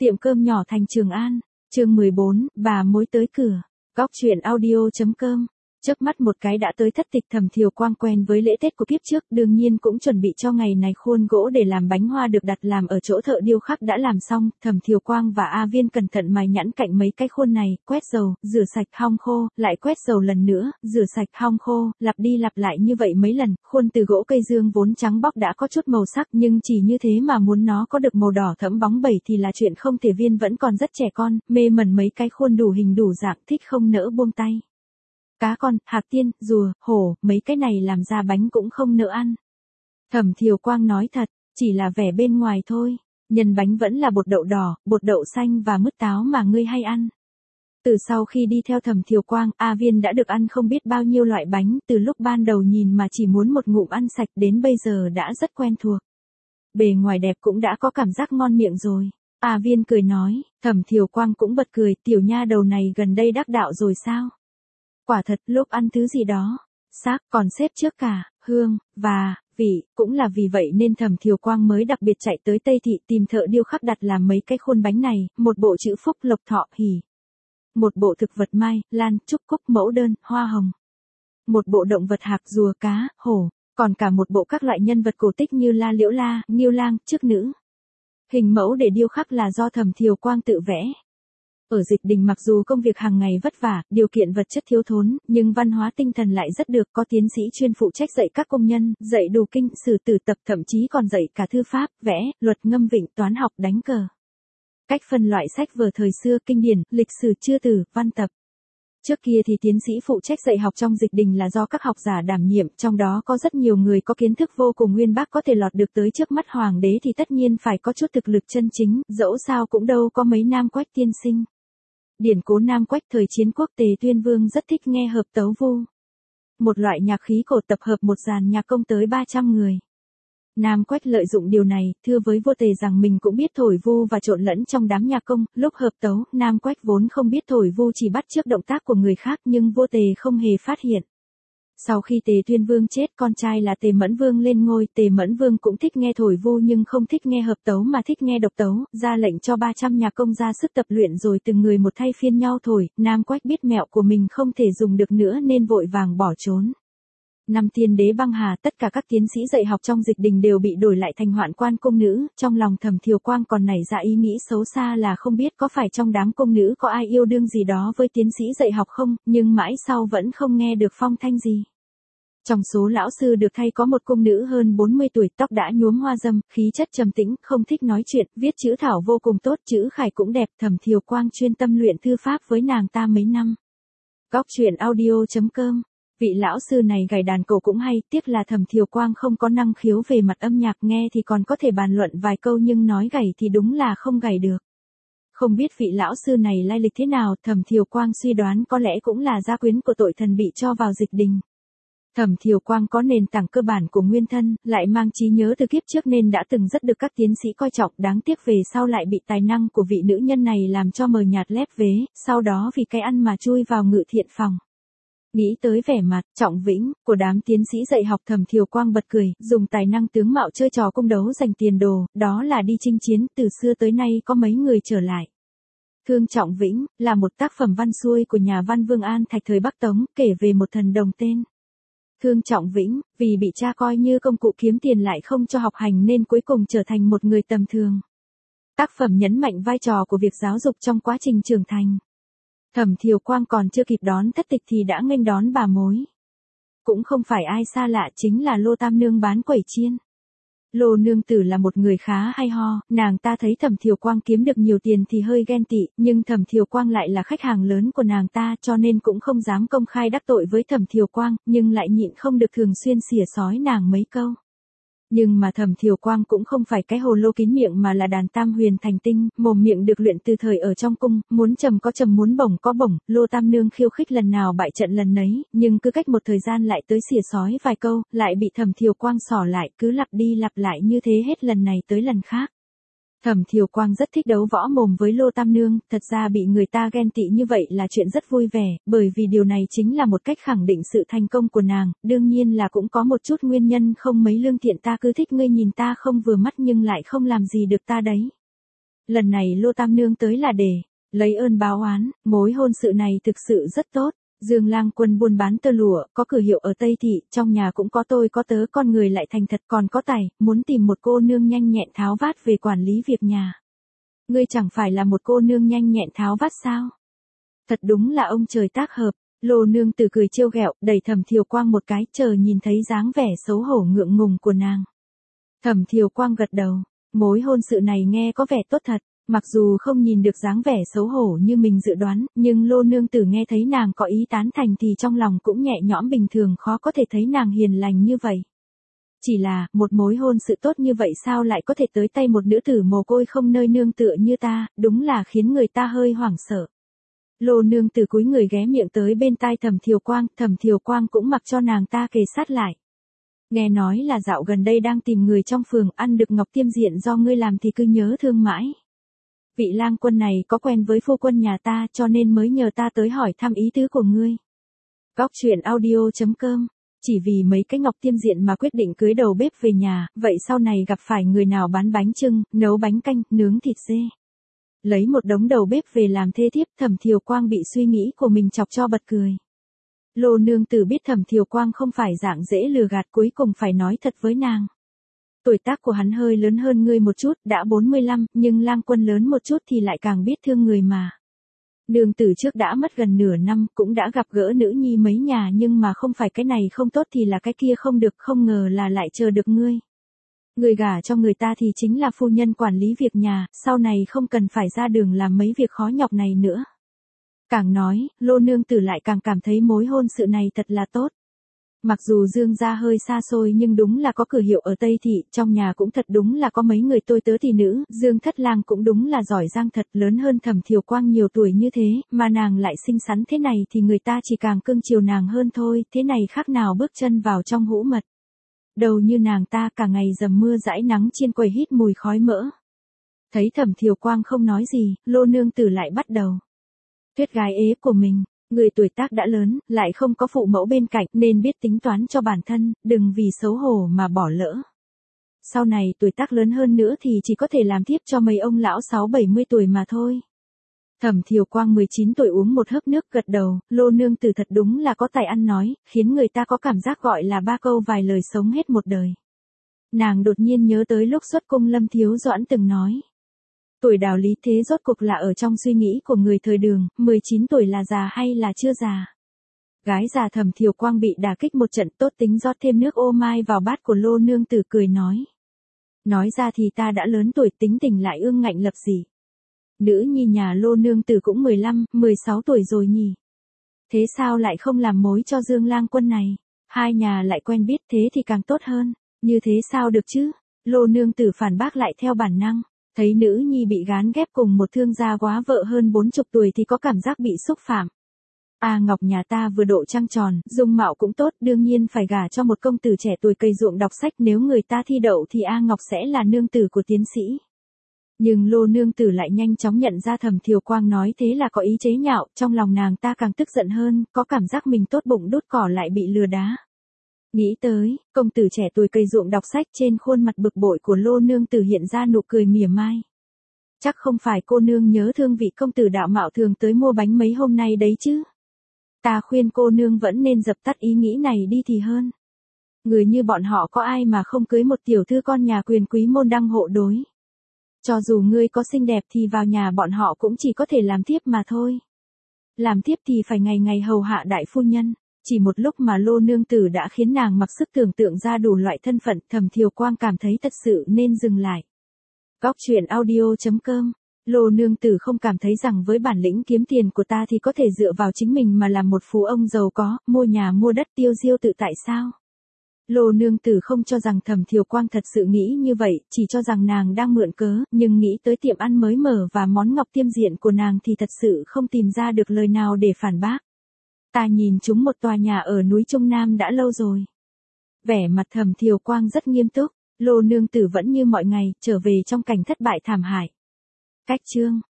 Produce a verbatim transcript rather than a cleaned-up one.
Tiệm cơm nhỏ thành Trường An, chương mười bốn, bà mối tới cửa. Góc truyện audio.com. Chớp mắt một cái đã tới thất tịch. Thẩm Thiều Quang quen với lễ Tết của kiếp trước, đương nhiên cũng chuẩn bị cho ngày này. Khuôn gỗ để làm bánh hoa được đặt làm ở chỗ thợ điêu khắc đã làm xong, Thẩm Thiều Quang và A Viên cẩn thận mài nhẵn cạnh mấy cái khuôn này, quét dầu, rửa sạch hong khô, lại quét dầu lần nữa, rửa sạch hong khô, lặp đi lặp lại như vậy mấy lần. Khuôn từ gỗ cây dương vốn trắng bóc đã có chút màu sắc, nhưng chỉ như thế mà muốn nó có được màu đỏ thẫm bóng bẩy thì là chuyện không thể. Viên vẫn còn rất trẻ con, mê mẩn mấy cái khuôn đủ hình đủ dạng, thích không nỡ buông tay. Cá con, hạc tiên, rùa, hổ, mấy cái này làm ra bánh cũng không nỡ ăn. Thẩm Thiều Quang nói thật, chỉ là vẻ bên ngoài thôi, nhân bánh vẫn là bột đậu đỏ, bột đậu xanh và mứt táo mà ngươi hay ăn. Từ sau khi đi theo Thẩm Thiều Quang, A Viên đã được ăn không biết bao nhiêu loại bánh, từ lúc ban đầu nhìn mà chỉ muốn một ngụm ăn sạch đến bây giờ đã rất quen thuộc. Bề ngoài đẹp cũng đã có cảm giác ngon miệng rồi. A Viên cười nói, Thẩm Thiều Quang cũng bật cười, tiểu nha đầu này gần đây đắc đạo rồi sao? Quả thật, lúc ăn thứ gì đó, xác còn xếp trước cả, hương, và, vị, cũng là vì vậy nên Thẩm Thiều Quang mới đặc biệt chạy tới Tây Thị tìm thợ điêu khắc đặt làm mấy cái khuôn bánh này, một bộ chữ phúc lộc thọ hỷ, một bộ thực vật mai, lan, trúc cúc mẫu đơn, hoa hồng, một bộ động vật hạc rùa cá, hổ, còn cả một bộ các loại nhân vật cổ tích như la liễu la, nghiêu lang, chức nữ. Hình mẫu để điêu khắc là do Thẩm Thiều Quang tự vẽ. Ở Dịch Đình mặc dù công việc hàng ngày vất vả, điều kiện vật chất thiếu thốn, nhưng văn hóa tinh thần lại rất được, có tiến sĩ chuyên phụ trách dạy các công nhân, dạy đủ kinh, sử tử tập, thậm chí còn dạy cả thư pháp, vẽ, luật ngâm vịnh, toán học, đánh cờ. Cách phân loại sách vở thời xưa, kinh điển, lịch sử chư tử, văn tập. Trước kia thì tiến sĩ phụ trách dạy học trong Dịch Đình là do các học giả đảm nhiệm, trong đó có rất nhiều người có kiến thức vô cùng uyên bác có thể lọt được tới trước mắt hoàng đế thì tất nhiên phải có chút thực lực chân chính, dẫu sao cũng đâu có mấy nam quách tiên sinh. Điển cố Nam Quách thời chiến quốc Tề Tuyên Vương rất thích nghe hợp tấu vu. Một loại nhạc khí cổ tập hợp một dàn nhạc công tới ba trăm người. Nam Quách lợi dụng điều này, thưa với vua Tề rằng mình cũng biết thổi vu và trộn lẫn trong đám nhạc công. Lúc hợp tấu, Nam Quách vốn không biết thổi vu, chỉ bắt chước động tác của người khác, nhưng vua Tề không hề phát hiện. Sau khi Tề Tuyên Vương chết, con trai là Tề Mẫn Vương lên ngôi, Tề Mẫn Vương cũng thích nghe thổi vu nhưng không thích nghe hợp tấu mà thích nghe độc tấu, ra lệnh cho ba trăm nhạc công ra sức tập luyện rồi từng người một thay phiên nhau thổi. Nam Quách biết mẹo của mình không thể dùng được nữa nên vội vàng bỏ trốn. Năm tiên đế băng hà, tất cả các tiến sĩ dạy học trong Dịch Đình đều bị đổi lại thành hoạn quan cung nữ, trong lòng Thẩm Thiều Quang còn nảy ra ý nghĩ xấu xa là không biết có phải trong đám cung nữ có ai yêu đương gì đó với tiến sĩ dạy học không, nhưng mãi sau vẫn không nghe được phong thanh gì. Trong số lão sư được thay có một cung nữ hơn bốn mươi tuổi, tóc đã nhuốm hoa dâm, khí chất trầm tĩnh, không thích nói chuyện, viết chữ thảo vô cùng tốt, chữ khải cũng đẹp. Thẩm Thiều Quang chuyên tâm luyện thư pháp với nàng ta mấy năm. Góc truyện audio.com. Vị lão sư này gảy đàn cổ cũng hay, tiếc là Thẩm Thiều Quang không có năng khiếu về mặt âm nhạc, nghe thì còn có thể bàn luận vài câu nhưng nói gảy thì đúng là không gảy được. Không biết vị lão sư này lai lịch thế nào, Thẩm Thiều Quang suy đoán có lẽ cũng là gia quyến của tội thần bị cho vào Dịch Đình. Thẩm Thiều Quang có nền tảng cơ bản của nguyên thân, lại mang trí nhớ từ kiếp trước nên đã từng rất được các tiến sĩ coi trọng, đáng tiếc về sau lại bị tài năng của vị nữ nhân này làm cho mờ nhạt lép vế, sau đó vì cái ăn mà chui vào ngự thiện phòng. Nghĩ tới vẻ mặt trọng vĩnh của đám tiến sĩ dạy học, Thẩm Thiều Quang bật cười, dùng tài năng tướng mạo chơi trò cung đấu giành tiền đồ, đó là đi chinh chiến, từ xưa tới nay có mấy người trở lại. Thương Trọng Vĩnh là một tác phẩm văn xuôi của nhà văn Vương An Thạch thời Bắc Tống, kể về một thần đồng tên Thương Trọng Vĩnh, vì bị cha coi như công cụ kiếm tiền lại không cho học hành nên cuối cùng trở thành một người tầm thường. Tác phẩm nhấn mạnh vai trò của việc giáo dục trong quá trình trưởng thành. Thẩm Thiều Quang còn chưa kịp đón thất tịch thì đã nghênh đón bà mối. Cũng không phải ai xa lạ, chính là Lô Tam Nương bán quẩy chiên. Lô nương tử là một người khá hay ho, nàng ta thấy Thẩm Thiều Quang kiếm được nhiều tiền thì hơi ghen tị, nhưng Thẩm Thiều Quang lại là khách hàng lớn của nàng ta cho nên cũng không dám công khai đắc tội với Thẩm Thiều Quang, nhưng lại nhịn không được thường xuyên xỉa xói nàng mấy câu. Nhưng mà Thẩm Thiều Quang cũng không phải cái hồ lô kín miệng mà là đàn tam huyền thành tinh, mồm miệng được luyện từ thời ở trong cung, muốn trầm có trầm, muốn bổng có bổng. Lô Tam Nương khiêu khích lần nào bại trận lần nấy, nhưng cứ cách một thời gian lại tới xỉa xói vài câu, lại bị Thẩm Thiều Quang xỏ lại, cứ lặp đi lặp lại như thế hết lần này tới lần khác. Thẩm Thiều Quang rất thích đấu võ mồm với Lô Tam Nương, thật ra bị người ta ghen tị như vậy là chuyện rất vui vẻ, bởi vì điều này chính là một cách khẳng định sự thành công của nàng, đương nhiên là cũng có một chút nguyên nhân không mấy lương thiện, ta cứ thích ngươi nhìn ta không vừa mắt nhưng lại không làm gì được ta đấy. lần này Lô Tam Nương tới là để lấy ơn báo oán, mối hôn sự này thực sự rất tốt. Dương Lang Quân buôn bán tơ lụa, có cửa hiệu ở Tây Thị, trong nhà cũng có tôi có tớ, con người lại thành thật còn có tài, muốn tìm một cô nương nhanh nhẹn tháo vát về quản lý việc nhà. Ngươi chẳng phải là một cô nương nhanh nhẹn tháo vát sao? Thật đúng là ông trời tác hợp. Lô Nương Tử cười trêu ghẹo, đẩy Thẩm Thiều Quang một cái, chờ nhìn thấy dáng vẻ xấu hổ ngượng ngùng của nàng. Thẩm Thiều Quang gật đầu, mối hôn sự này nghe có vẻ tốt thật. Mặc dù không nhìn được dáng vẻ xấu hổ như mình dự đoán, nhưng Lô Nương Tử nghe thấy nàng có ý tán thành thì trong lòng cũng nhẹ nhõm, bình thường khó có thể thấy nàng hiền lành như vậy. Chỉ là, một mối hôn sự tốt như vậy sao lại có thể tới tay một nữ tử mồ côi không nơi nương tựa như ta, đúng là khiến người ta hơi hoảng sợ. Lô Nương Tử cúi người ghé miệng tới bên tai Thẩm Thiều Quang, Thẩm Thiều Quang cũng mặc cho nàng ta kề sát lại. Nghe nói là dạo gần đây đang tìm người trong phường, ăn được ngọc tiêm diện do ngươi làm thì cứ nhớ thương mãi. Vị lang quân này có quen với phu quân nhà ta cho nên mới nhờ ta tới hỏi thăm ý tứ của ngươi. Góc truyện audio chấm com. Chỉ vì mấy cái ngọc tiêm diện mà quyết định cưới đầu bếp về nhà, vậy sau này gặp phải người nào bán bánh chưng, nấu bánh canh, nướng thịt dê. Lấy một đống đầu bếp về làm thê thiếp, Thẩm Thiều Quang bị suy nghĩ của mình chọc cho bật cười. Lô Nương Tử biết Thẩm Thiều Quang không phải dạng dễ lừa gạt, cuối cùng phải nói thật với nàng. Tuổi tác của hắn hơi lớn hơn ngươi một chút, đã bốn mươi lăm, nhưng Lang Quân lớn một chút thì lại càng biết thương người mà. Nương tử trước đã mất gần nửa năm, cũng đã gặp gỡ nữ nhi mấy nhà nhưng mà không phải cái này không tốt thì là cái kia không được, không ngờ là lại chờ được ngươi. Người gả cho người ta thì chính là phu nhân quản lý việc nhà, sau này không cần phải ra đường làm mấy việc khó nhọc này nữa. Càng nói, Lô Nương Tử lại càng cảm thấy mối hôn sự này thật là tốt. Mặc dù Dương gia hơi xa xôi nhưng đúng là có cửa hiệu ở Tây Thị, trong nhà cũng thật đúng là có mấy người tôi tớ thị nữ, Dương Thất Lang cũng đúng là giỏi giang thật, lớn hơn Thẩm Thiều Quang nhiều tuổi như thế, mà nàng lại xinh xắn thế này thì người ta chỉ càng cưng chiều nàng hơn thôi, thế này khác nào bước chân vào trong hũ mật. Đầu như nàng ta cả ngày dầm mưa dãi nắng trên quầy hít mùi khói mỡ. Thấy Thẩm Thiều Quang không nói gì, Lô Nương Tử lại bắt đầu thuyết gái ế của mình. Người tuổi tác đã lớn, lại không có phụ mẫu bên cạnh nên biết tính toán cho bản thân, đừng vì xấu hổ mà bỏ lỡ. Sau này tuổi tác lớn hơn nữa thì chỉ có thể làm tiếp cho mấy ông lão sáu bảy mươi tuổi mà thôi. Thẩm Thiều Quang mười chín tuổi uống một hớp nước gật đầu, Lô Nương Tử thật đúng là có tài ăn nói, khiến người ta có cảm giác gọi là ba câu vài lời sống hết một đời. Nàng đột nhiên nhớ tới lúc xuất cung Lâm Thiếu Doãn từng nói. Tuổi đạo lý thế rốt cuộc là ở trong suy nghĩ của người thời Đường, mười chín tuổi là già hay là chưa già. Gái già Thẩm Thiều Quang bị đả kích một trận, tốt tính rót thêm nước ô mai vào bát của Lô Nương Tử cười nói. Nói ra thì ta đã lớn tuổi, tính tình lại ương ngạnh lập dị. Nữ nhi nhà Lô Nương Tử cũng mười lăm, mười sáu tuổi rồi nhỉ. Thế sao lại không làm mối cho Dương Lang Quân này? Hai nhà lại quen biết thế thì càng tốt hơn. Như thế sao được chứ? Lô Nương Tử phản bác lại theo bản năng. Thấy nữ nhi bị gán ghép cùng một thương gia quá vợ hơn bốn chục tuổi thì có cảm giác bị xúc phạm. A Ngọc nhà ta vừa độ trăng tròn, dung mạo cũng tốt, đương nhiên phải gả cho một công tử trẻ tuổi cày ruộng đọc sách, nếu người ta thi đậu thì A Ngọc sẽ là nương tử của tiến sĩ. Nhưng Lô Nương Tử lại nhanh chóng nhận ra Thẩm Thiều Quang nói thế là có ý chế nhạo, trong lòng nàng ta càng tức giận hơn, có cảm giác mình tốt bụng đút cỏ lại bị lừa đá. Nghĩ tới, công tử trẻ tuổi cày ruộng đọc sách, trên khuôn mặt bực bội của Lô Nương Tử hiện ra nụ cười mỉa mai. Chắc không phải cô nương nhớ thương vị công tử đạo mạo thường tới mua bánh mấy hôm nay đấy chứ. Ta khuyên cô nương vẫn nên dập tắt ý nghĩ này đi thì hơn. Người như bọn họ có ai mà không cưới một tiểu thư con nhà quyền quý môn đăng hộ đối. Cho dù ngươi có xinh đẹp thì vào nhà bọn họ cũng chỉ có thể làm thiếp mà thôi. Làm thiếp thì phải ngày ngày hầu hạ đại phu nhân. Chỉ một lúc mà Lô Nương Tử đã khiến nàng mặc sức tưởng tượng ra đủ loại thân phận, Thẩm Thiều Quang cảm thấy thật sự nên dừng lại. Góc truyện audio chấm com. Lô Nương Tử không cảm thấy rằng với bản lĩnh kiếm tiền của ta thì có thể dựa vào chính mình mà làm một phú ông giàu có, mua nhà mua đất tiêu diêu tự tại sao? Lô Nương Tử không cho rằng Thẩm Thiều Quang thật sự nghĩ như vậy, chỉ cho rằng nàng đang mượn cớ, nhưng nghĩ tới tiệm ăn mới mở và món ngọc tiêm diện của nàng thì thật sự không tìm ra được lời nào để phản bác. Ta nhìn chúng một tòa nhà ở núi Trung Nam đã lâu rồi. Vẻ mặt Thẩm Thiều Quang rất nghiêm túc, Lô Nương Tử vẫn như mọi ngày, trở về trong cảnh thất bại thảm hại. Cách chương